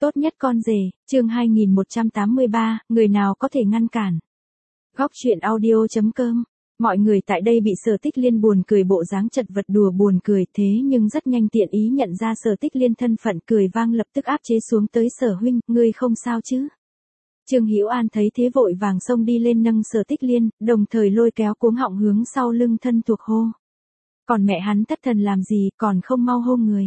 Tốt nhất con rể, chương 2183, người nào có thể ngăn cản. Góc chuyện audio.com. Mọi người tại đây bị Sở Tích Liên buồn cười bộ dáng chật vật đùa buồn cười, thế nhưng rất nhanh tiện ý nhận ra Sở Tích Liên thân phận, cười vang lập tức áp chế xuống tới Sở huynh, ngươi không sao chứ? Trương Hữu An thấy thế vội vàng xông đi lên nâng Sở Tích Liên, đồng thời lôi kéo cuống họng hướng sau lưng thân thuộc hô. Còn mẹ hắn thất thần làm gì, còn không mau hô người.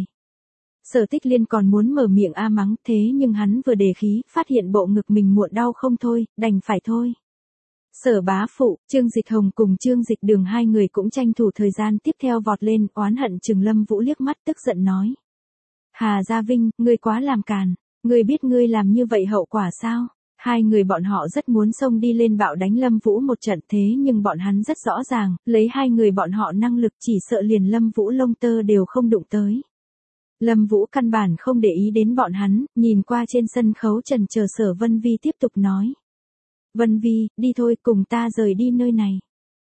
Sở Tích Liên còn muốn mở miệng mắng, thế nhưng hắn vừa đề khí, phát hiện bộ ngực mình muộn đau không thôi, đành phải thôi. Sở bá phụ, Trương Dịch Hồng cùng Trương Dịch Đường hai người cũng tranh thủ thời gian tiếp theo vọt lên, oán hận chừng Lâm Vũ liếc mắt tức giận nói. Hà Gia Vinh, ngươi quá làm càn, ngươi biết ngươi làm như vậy hậu quả sao? Hai người bọn họ rất muốn xông đi lên bạo đánh Lâm Vũ một trận, thế nhưng bọn hắn rất rõ ràng, lấy hai người bọn họ năng lực chỉ sợ liền Lâm Vũ lông tơ đều không đụng tới. Lâm Vũ căn bản không để ý đến bọn hắn, nhìn qua trên sân khấu trần chờ Sở Vân Vi tiếp tục nói. Vân Vi, đi thôi, cùng ta rời đi nơi này.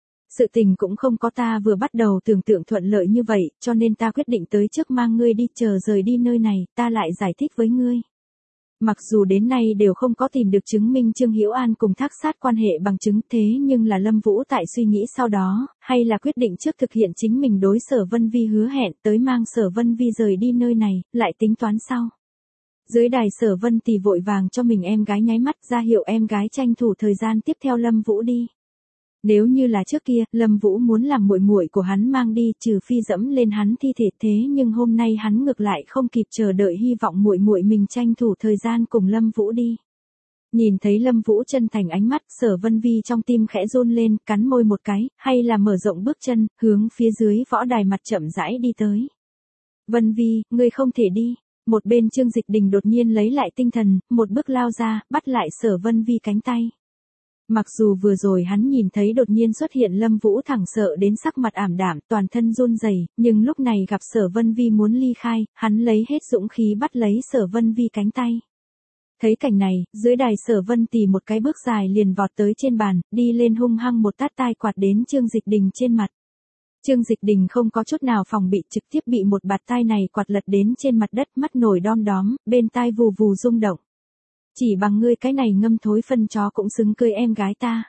Sự tình cũng không có ta vừa bắt đầu tưởng tượng thuận lợi như vậy, cho nên ta quyết định tới trước mang ngươi đi, chờ rời đi nơi này, ta lại giải thích với ngươi. Mặc dù đến nay đều không có tìm được chứng minh Trương Hữu An cùng Thác Sát quan hệ bằng chứng, thế nhưng là Lâm Vũ tại suy nghĩ sau đó, hay là quyết định trước thực hiện chính mình đối Sở Vân Vi hứa hẹn, tới mang Sở Vân Vi rời đi nơi này, lại tính toán sau. Dưới đài Sở Vân Tì vội vàng cho mình em gái nháy mắt, ra hiệu em gái tranh thủ thời gian tiếp theo Lâm Vũ đi. Nếu như là trước kia, Lâm Vũ muốn làm muội muội của hắn mang đi, trừ phi dẫm lên hắn thi thể, thế nhưng hôm nay hắn ngược lại không kịp chờ đợi, hy vọng muội muội mình tranh thủ thời gian cùng Lâm Vũ đi. Nhìn thấy Lâm Vũ chân thành ánh mắt, Sở Vân Vi trong tim khẽ run lên, cắn môi một cái, hay là mở rộng bước chân, hướng phía dưới võ đài mặt chậm rãi đi tới. Vân Vi, ngươi không thể đi. Một bên Trương Dịch Đình đột nhiên lấy lại tinh thần, một bước lao ra, bắt lại Sở Vân Vi cánh tay. Mặc dù vừa rồi hắn nhìn thấy đột nhiên xuất hiện Lâm Vũ thẳng sợ đến sắc mặt ảm đạm, toàn thân run rẩy, nhưng lúc này gặp Sở Vân Vi muốn ly khai, hắn lấy hết dũng khí bắt lấy Sở Vân Vi cánh tay. Thấy cảnh này, dưới đài Sở Vân Tì một cái bước dài liền vọt tới trên bàn, đi lên hung hăng một tát tai quạt đến Trương Dịch Đình trên mặt. Trương Dịch Đình không có chút nào phòng bị, trực tiếp bị một bạt tai này quạt lật đến trên mặt đất, mắt nổi đom đóm, bên tai vù vù rung động. Chỉ bằng ngươi cái này ngâm thối phân chó cũng xứng cưới em gái ta.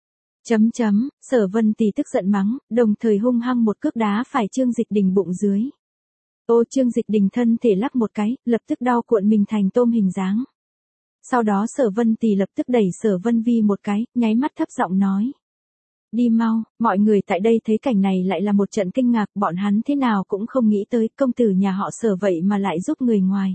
Sở Vân Tì tức giận mắng, đồng thời hung hăng một cước đá phải Trương Dịch Đình bụng dưới. Trương Dịch Đình thân thể lắc một cái, lập tức đau cuộn mình thành tôm hình dáng. Sau đó Sở Vân Tì lập tức đẩy Sở Vân Vi một cái, nháy mắt thấp giọng nói. Đi mau, mọi người tại đây thấy cảnh này lại là một trận kinh ngạc, bọn hắn thế nào cũng không nghĩ tới công tử nhà họ Sở vậy mà lại giúp người ngoài.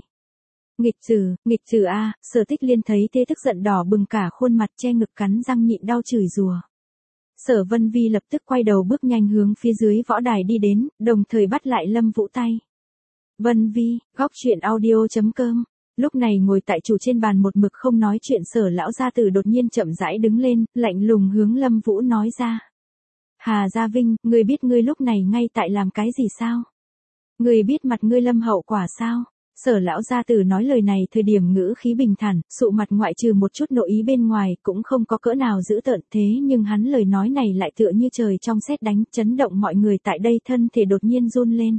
Nghịch trừ a, Sở Tích Liên thấy thế tức giận đỏ bừng cả khuôn mặt, che ngực cắn răng nhịn đau chửi rủa. Sở Vân Vi lập tức quay đầu bước nhanh hướng phía dưới võ đài đi đến, đồng thời bắt lại Lâm Vũ tay. Vân Vi, góc chuyện audio.com. Lúc này ngồi tại chủ trên bàn một mực không nói chuyện Sở lão gia tử đột nhiên chậm rãi đứng lên, lạnh lùng hướng Lâm Vũ nói ra. Hà Gia Vinh, ngươi biết ngươi lúc này ngay tại làm cái gì sao? Ngươi biết mặt ngươi lâm hậu quả sao? Sở lão gia tử nói lời này thời điểm ngữ khí bình thản, sụ mặt ngoại trừ một chút nội ý bên ngoài, cũng không có cỡ nào dữ tợn, thế nhưng hắn lời nói này lại tựa như trời trong sét đánh, chấn động mọi người tại đây thân thể đột nhiên run lên.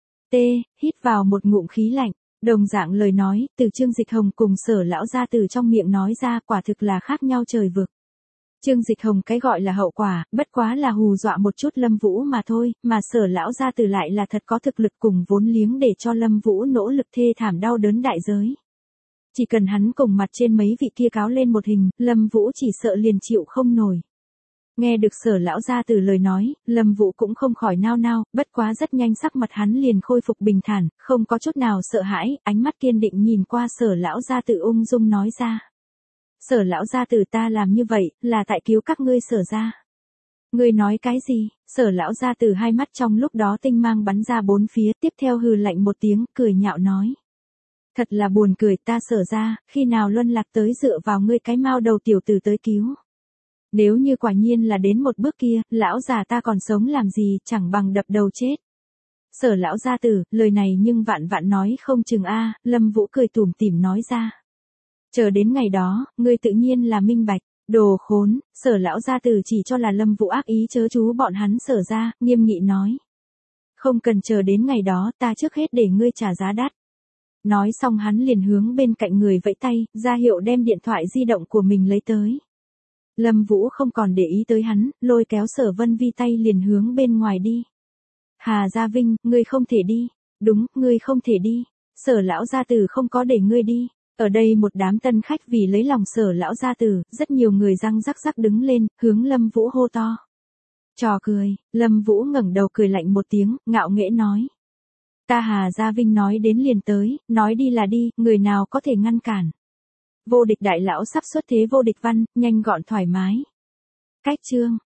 Hít vào một ngụm khí lạnh. Đồng dạng lời nói, từ Trương Dịch Hồng cùng Sở lão gia tử trong miệng nói ra, quả thực là khác nhau trời vực. Trương Dịch Hồng cái gọi là hậu quả, bất quá là hù dọa một chút Lâm Vũ mà thôi, mà Sở lão gia tử lại là thật có thực lực cùng vốn liếng để cho Lâm Vũ nỗ lực thê thảm đau đớn đại giới. Chỉ cần hắn cùng mặt trên mấy vị kia cáo lên một hình, Lâm Vũ chỉ sợ liền chịu không nổi. Nghe được Sở lão gia tử lời nói, Lâm Vũ cũng không khỏi nao nao, bất quá rất nhanh sắc mặt hắn liền khôi phục bình thản, không có chút nào sợ hãi, ánh mắt kiên định nhìn qua Sở lão gia tử ung dung nói ra. Sở lão gia tử, ta làm như vậy, là tại cứu các ngươi Sở gia. Ngươi nói cái gì? Sở lão gia tử hai mắt trong lúc đó tinh mang bắn ra bốn phía, tiếp theo hừ lạnh một tiếng, cười nhạo nói. Thật là buồn cười, ta Sở gia, khi nào luân lạc tới dựa vào ngươi cái mao đầu tiểu tử tới cứu. Nếu như quả nhiên là đến một bước kia, lão già ta còn sống làm gì, chẳng bằng đập đầu chết. Sở lão gia tử, lời này nhưng vạn vạn nói không chừng a. Lâm Vũ cười tủm tỉm nói ra. Chờ đến ngày đó, ngươi tự nhiên là minh bạch. Đồ khốn, Sở lão gia tử chỉ cho là Lâm Vũ ác ý chớ chú bọn hắn Sở gia, nghiêm nghị nói. Không cần chờ đến ngày đó, ta trước hết để ngươi trả giá đắt. nói xong hắn liền hướng bên cạnh người vẫy tay, ra hiệu đem điện thoại di động của mình lấy tới. Lâm Vũ không còn để ý tới hắn, lôi kéo Sở Vân Vi tay liền hướng bên ngoài đi. Hà Gia Vinh, ngươi không thể đi. Đúng, ngươi không thể đi. Sở lão gia tử không có để ngươi đi. Ở đây một đám tân khách vì lấy lòng Sở lão gia tử, rất nhiều người răng rắc rắc đứng lên, hướng Lâm Vũ hô to. Trò cười, Lâm Vũ ngẩng đầu cười lạnh một tiếng, ngạo nghễ nói. Ta Hà Gia Vinh nói đến liền tới, nói đi là đi, người nào có thể ngăn cản. Vô địch đại lão sắp xuất thế vô địch văn, nhanh gọn thoải mái. Cách chương